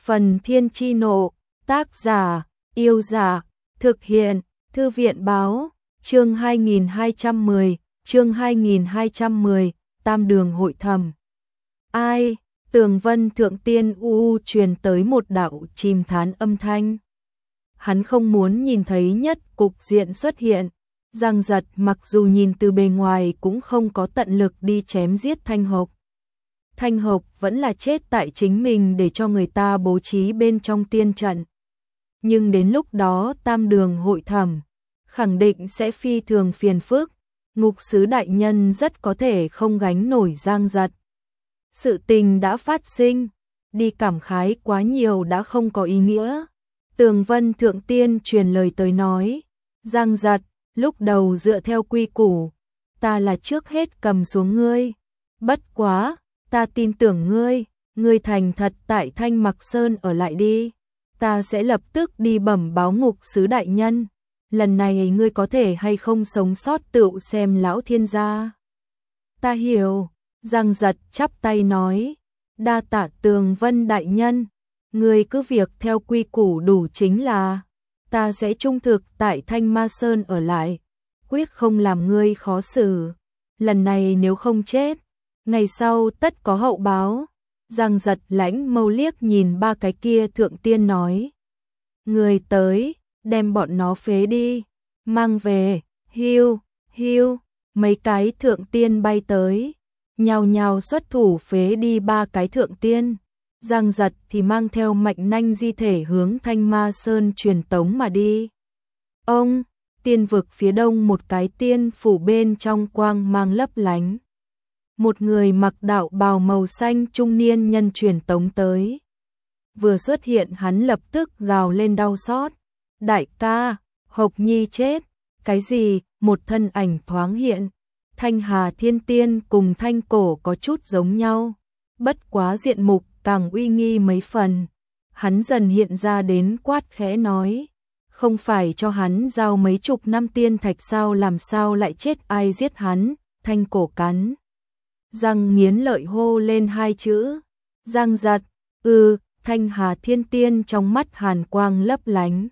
Phần Thiên Chi Nộ, tác giả, Yêu Giả, thực hiện, Thư viện Báo, chương 2210, Tam Đường Hội Thầm. Ai? Tường vân thượng tiên u truyền tới một đạo chìm thán âm thanh. Hắn không muốn nhìn thấy nhất cục diện xuất hiện. Giang Giật mặc dù nhìn từ bề ngoài cũng không có tận lực đi chém giết Thanh Hộc. Thanh Hộc vẫn là chết tại chính mình để cho người ta bố trí bên trong tiên trận. Nhưng đến lúc đó Tam Đường Hội Thẩm khẳng định sẽ phi thường phiền phức, ngục sứ đại nhân rất có thể không gánh nổi Giang Giật. Sự tình đã phát sinh, đi cảm khái quá nhiều đã không có ý nghĩa. Tường vân thượng tiên truyền lời tới nói, Giang Giật, lúc đầu dựa theo quy củ, ta là trước hết cầm xuống ngươi. Bất quá, ta tin tưởng ngươi thành thật tại Thanh Mặc Sơn ở lại đi. Ta sẽ lập tức đi bẩm báo ngục sứ đại nhân. Lần này ngươi có thể hay không sống sót tự xem lão thiên gia. Ta hiểu, Giang Giật chắp tay nói, đa tạ Tường vân đại nhân. Ngươi cứ việc theo quy củ đủ chính là, ta sẽ trung thực tại Thanh Ma Sơn ở lại, quyết không làm ngươi khó xử. Lần này nếu không chết, ngày sau tất có hậu báo. Giang Giật lãnh mâu liếc nhìn ba cái kia thượng tiên nói, người tới, đem bọn nó phế đi, mang về. Hiu, hiu, mấy cái thượng tiên bay tới, nhào nhào xuất thủ phế đi ba cái thượng tiên. Giang Giật thì mang theo Mạnh Nanh di thể hướng Thanh Ma Sơn truyền tống mà đi. Ông, tiên vực phía đông một cái tiên phủ bên trong quang mang lấp lánh. Một người mặc đạo bào màu xanh trung niên nhân truyền tống tới. Vừa xuất hiện hắn lập tức gào lên đau xót. Đại ca, Hộc Nhi chết. Cái gì? Một thân ảnh thoáng hiện. Thanh Hà Thiên Tiên cùng Thanh Cổ có chút giống nhau. Bất quá diện mục càng uy nghi mấy phần. Hắn dần hiện ra đến quát khẽ nói. Không phải cho hắn giao mấy chục năm tiên thạch sao, làm sao lại chết, ai giết hắn? Thanh Cổ cắn răng nghiến lợi hô lên hai chữ. Giang Giật. Thanh Hà Thiên Tiên trong mắt hàn quang lấp lánh.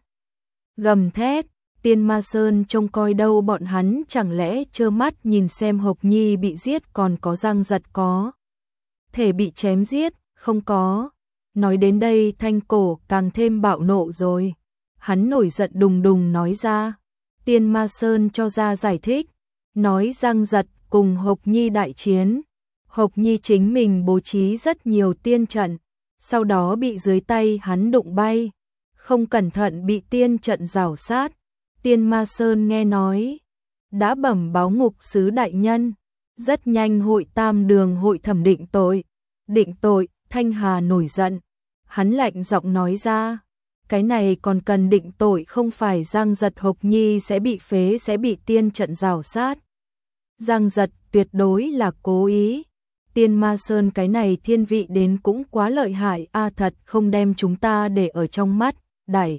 Gầm thét, Tiên Ma Sơn trông coi đâu, bọn hắn chẳng lẽ trơ mắt nhìn xem Hộc Nhi bị giết, còn có Giang Giật có thể bị chém giết, không có. Nói đến đây Thanh Cổ càng thêm bạo nộ rồi. Hắn nổi giận đùng đùng nói ra. Tiên Ma Sơn cho ra giải thích, nói Giang Giật cùng Hộc Nhi đại chiến. Hộc Nhi chính mình bố trí rất nhiều tiên trận, sau đó bị dưới tay hắn đụng bay, không cẩn thận bị tiên trận rào sát. Tiên Ma Sơn nghe nói, đã bẩm báo ngục sứ đại nhân, rất nhanh hội Tam Đường Hội Thẩm định tội. Định tội? Thanh Hà nổi giận, hắn lạnh giọng nói ra, cái này còn cần định tội, không phải Giang Giật Hộc Nhi sẽ bị phế, sẽ bị tiên trận rào sát. Giang Giật tuyệt đối là cố ý. Tiên Ma Sơn cái này thiên vị đến cũng quá lợi hại a, thật không đem chúng ta để ở trong mắt. Đại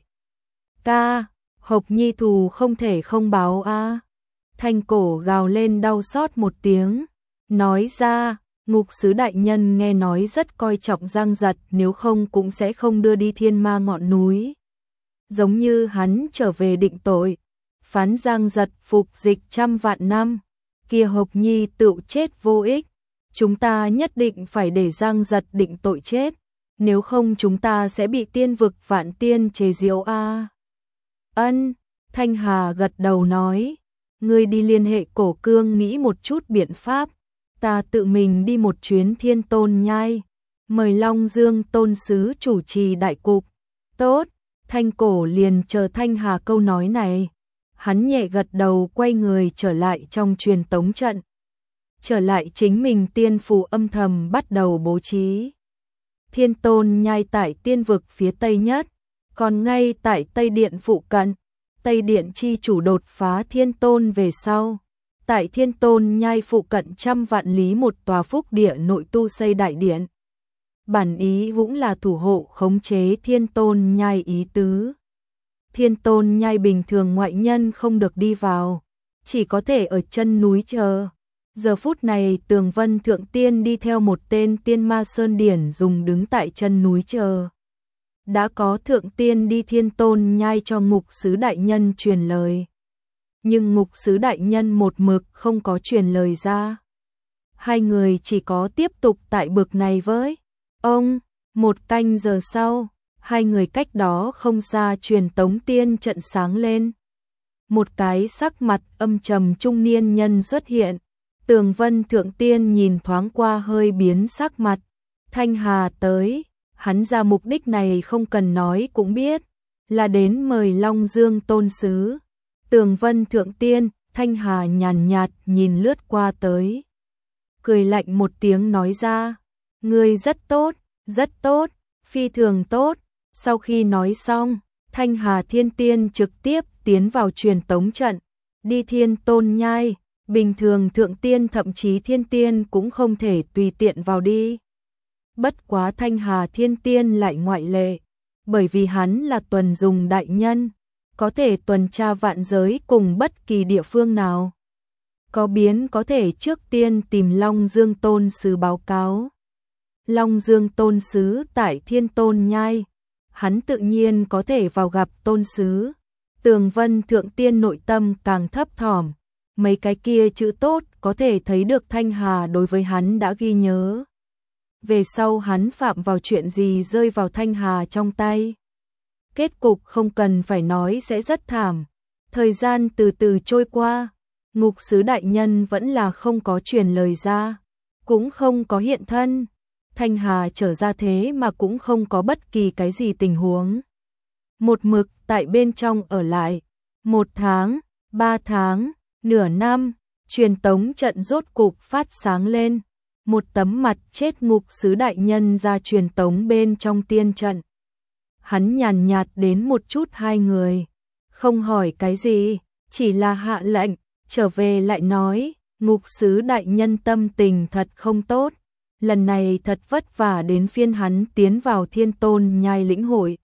ca, Hộc Nhi thù không thể không báo a. Thanh Cổ gào lên đau xót một tiếng, nói ra, ngục sứ đại nhân nghe nói rất coi trọng Giang Giật, nếu không cũng sẽ không đưa đi Thiên Ma ngọn núi. Giống như hắn trở về định tội, phán Giang Giật phục dịch 100 vạn năm, kia Hộc Nhi tự chết vô ích. Chúng ta nhất định phải để Giang Giật định tội chết, nếu không chúng ta sẽ bị tiên vực vạn tiên chế giễu a. Ân, Thanh Hà gật đầu nói, ngươi đi liên hệ Cổ Cương nghĩ một chút biện pháp, ta tự mình đi một chuyến Thiên Tôn Nhai, mời Long Dương tôn sứ chủ trì đại cục. Tốt, Thanh Cổ liền chờ Thanh Hà câu nói này. Hắn nhẹ gật đầu quay người trở lại trong truyền tống trận. Trở lại chính mình tiên phủ âm thầm bắt đầu bố trí. Thiên Tôn Nhai tại tiên vực phía tây nhất, còn ngay tại Tây Điện phụ cận. Tây Điện chi chủ đột phá Thiên Tôn về sau, tại Thiên Tôn Nhai phụ cận 100 vạn lý một tòa phúc địa nội tu xây đại điện. Bản ý cũng là thủ hộ khống chế Thiên Tôn Nhai ý tứ. Thiên Tôn Nhai bình thường ngoại nhân không được đi vào, chỉ có thể ở chân núi chờ. Giờ phút này Tường Vân Thượng Tiên đi theo một tên Tiên Ma Sơn Điển dùng đứng tại chân núi chờ. đã có thượng tiên đi Thiên Tôn Nhai cho ngục sứ đại nhân truyền lời. Nhưng ngục sứ đại nhân một mực không có truyền lời ra. Hai người chỉ có tiếp tục tại bực này với ông. 1 canh giờ sau, hai người cách đó không xa truyền tống tiên trận sáng lên. Một cái sắc mặt âm trầm trung niên nhân xuất hiện. Tường Vân thượng tiên nhìn thoáng qua hơi biến sắc mặt. Thanh Hà tới, hắn ra mục đích này không cần nói cũng biết, là đến mời Long Dương tôn sứ. Tường Vân thượng tiên, Thanh Hà nhàn nhạt nhìn lướt qua tới. Cười lạnh một tiếng nói ra, ngươi rất tốt, phi thường tốt. Sau khi nói xong, Thanh Hà thiên tiên trực tiếp tiến vào truyền tống trận, đi Thiên Tôn Nhai. Bình thường thượng tiên thậm chí thiên tiên cũng không thể tùy tiện vào đi. Bất quá Thanh Hà thiên tiên lại ngoại lệ, bởi vì hắn là tuần dùng đại nhân, có thể tuần tra vạn giới cùng bất kỳ địa phương nào. Có biến có thể trước tiên tìm Long Dương tôn sứ báo cáo. Long Dương tôn sứ tại Thiên Tôn Nhai, hắn tự nhiên có thể vào gặp tôn sứ. Tường Vân thượng tiên nội tâm càng thấp thỏm. Mấy cái kia chữ tốt có thể thấy được Thanh Hà đối với hắn đã ghi nhớ. Về sau hắn phạm vào chuyện gì rơi vào Thanh Hà trong tay. Kết cục không cần phải nói sẽ rất thảm. Thời gian từ từ trôi qua, ngục sứ đại nhân vẫn là không có truyền lời ra, cũng không có hiện thân. Thanh Hà trở ra thế mà cũng không có bất kỳ cái gì tình huống. Một mực tại bên trong ở lại, 1 tháng, 3 tháng, nửa năm, truyền tống trận rốt cục phát sáng lên. Một tấm mặt chết ngục sứ đại nhân ra truyền tống bên trong tiên trận. Hắn nhàn nhạt đến một chút hai người, không hỏi cái gì, chỉ là hạ lệnh, trở về lại nói, ngục sứ đại nhân tâm tình thật không tốt. Lần này thật vất vả đến phiên hắn tiến vào Thiên Tôn Nhai lĩnh hội.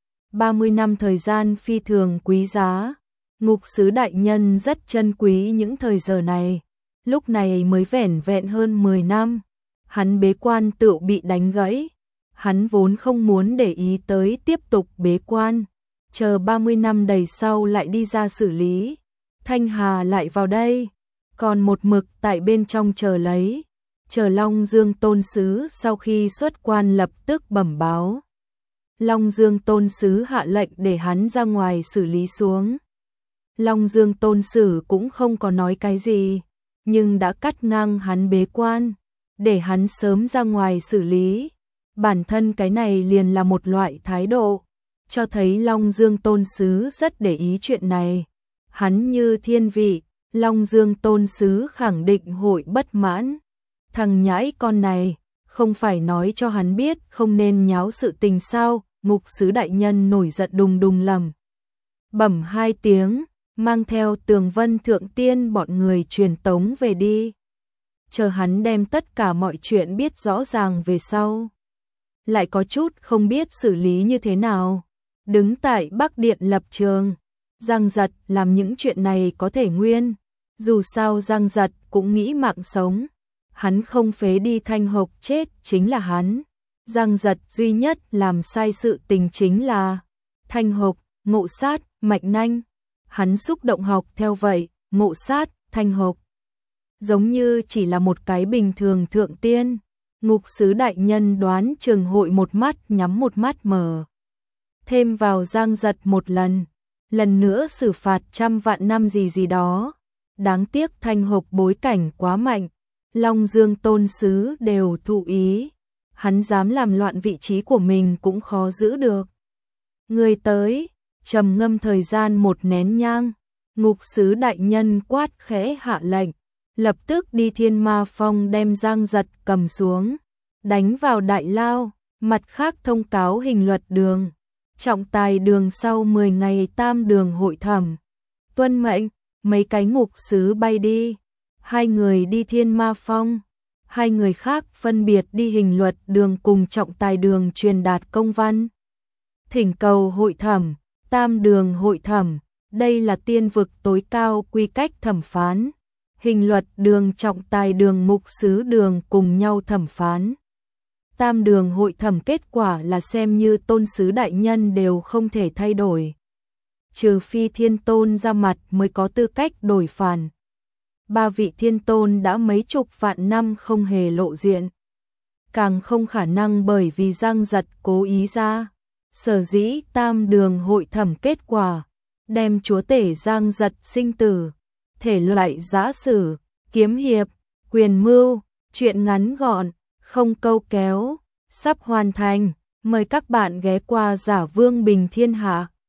30 năm thời gian phi thường quý giá. Ngục sứ đại nhân rất trân quý những thời giờ này, lúc này mới vẻn vẹn hơn 10 năm, hắn bế quan tựu bị đánh gãy, hắn vốn không muốn để ý tới tiếp tục bế quan, chờ 30 năm đầy sau lại đi ra xử lý. Thanh Hà lại vào đây, còn một mực tại bên trong chờ lấy, chờ Long Dương tôn sứ sau khi xuất quan lập tức bẩm báo. Long Dương tôn sứ hạ lệnh để hắn ra ngoài xử lý xuống. Long Dương tôn sử cũng không có nói cái gì, nhưng đã cắt ngang hắn bế quan, để hắn sớm ra ngoài xử lý. Bản thân cái này liền là một loại thái độ, cho thấy Long Dương tôn sứ rất để ý chuyện này. Hắn như thiên vị, Long Dương tôn sứ khẳng định hội bất mãn. Thằng nhãi con này, không phải nói cho hắn biết không nên nháo sự tình sao? Ngục sứ đại nhân nổi giận đùng đùng lầm bẩm 2 tiếng, mang theo Tường Vân thượng tiên bọn người truyền tống về đi. Chờ hắn đem tất cả mọi chuyện biết rõ ràng về sau, lại có chút không biết xử lý như thế nào. Đứng tại Bắc Điện lập trường, Giang Giật làm những chuyện này có thể nguyên, dù sao Giang Giật cũng nghĩ mạng sống, hắn không phế đi Thanh Hộc chết chính là hắn. Giang Giật duy nhất làm sai sự tình chính là Thanh Hộc, Ngộ Sát, Mạch Nanh. Hắn xúc động học theo vậy, Ngộ Sát, Thanh Hộc giống như chỉ là một cái bình thường thượng tiên. Ngục sứ đại nhân đoán chừng hội một mắt nhắm một mắt mở. Thêm vào Giang Giật một lần nữa xử phạt 100 vạn năm gì đó. Đáng tiếc Thanh Hộc bối cảnh quá mạnh, Long Dương tôn sứ đều thụ ý. Hắn dám làm loạn vị trí của mình cũng khó giữ được. Người tới, trầm ngâm thời gian 1 nén nhang, ngục sứ đại nhân quát khẽ hạ lệnh, lập tức đi Thiên Ma Phong đem Giang Giật cầm xuống, đánh vào đại lao, mặt khác thông cáo hình luật đường, trọng tài đường sau 10 ngày tam đường hội thẩm. Tuân mệnh, mấy cái ngục sứ bay đi, 2 người đi Thiên Ma Phong. 2 người khác phân biệt đi hình luật đường cùng trọng tài đường truyền đạt công văn. Thỉnh cầu hội thẩm, tam đường hội thẩm, đây là tiên vực tối cao quy cách thẩm phán. Hình luật đường trọng tài đường mục sứ đường cùng nhau thẩm phán. tam đường hội thẩm kết quả là xem như tôn sứ đại nhân đều không thể thay đổi. Trừ phi thiên tôn ra mặt mới có tư cách đổi phản. Ba vị thiên tôn đã mấy chục vạn năm không hề lộ diện. Càng không khả năng bởi vì Giang Giật cố ý ra. Sở dĩ tam đường hội thẩm kết quả, đem chúa tể Giang Giật sinh tử, thể loại giã sử, kiếm hiệp, quyền mưu, truyện ngắn gọn, không câu kéo, sắp hoàn thành. Mời các bạn ghé qua Giả Vương Bình Thiên Hạ.